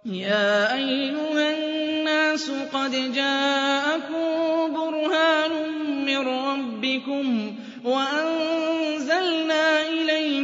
يَا أَيُّهَا النَّاسُ قَدْ جَاءَكُم بُرْهَانٌ مِّن رَّبِّكُمْ وَأَنزَلْنَا إِلَيْكُمْ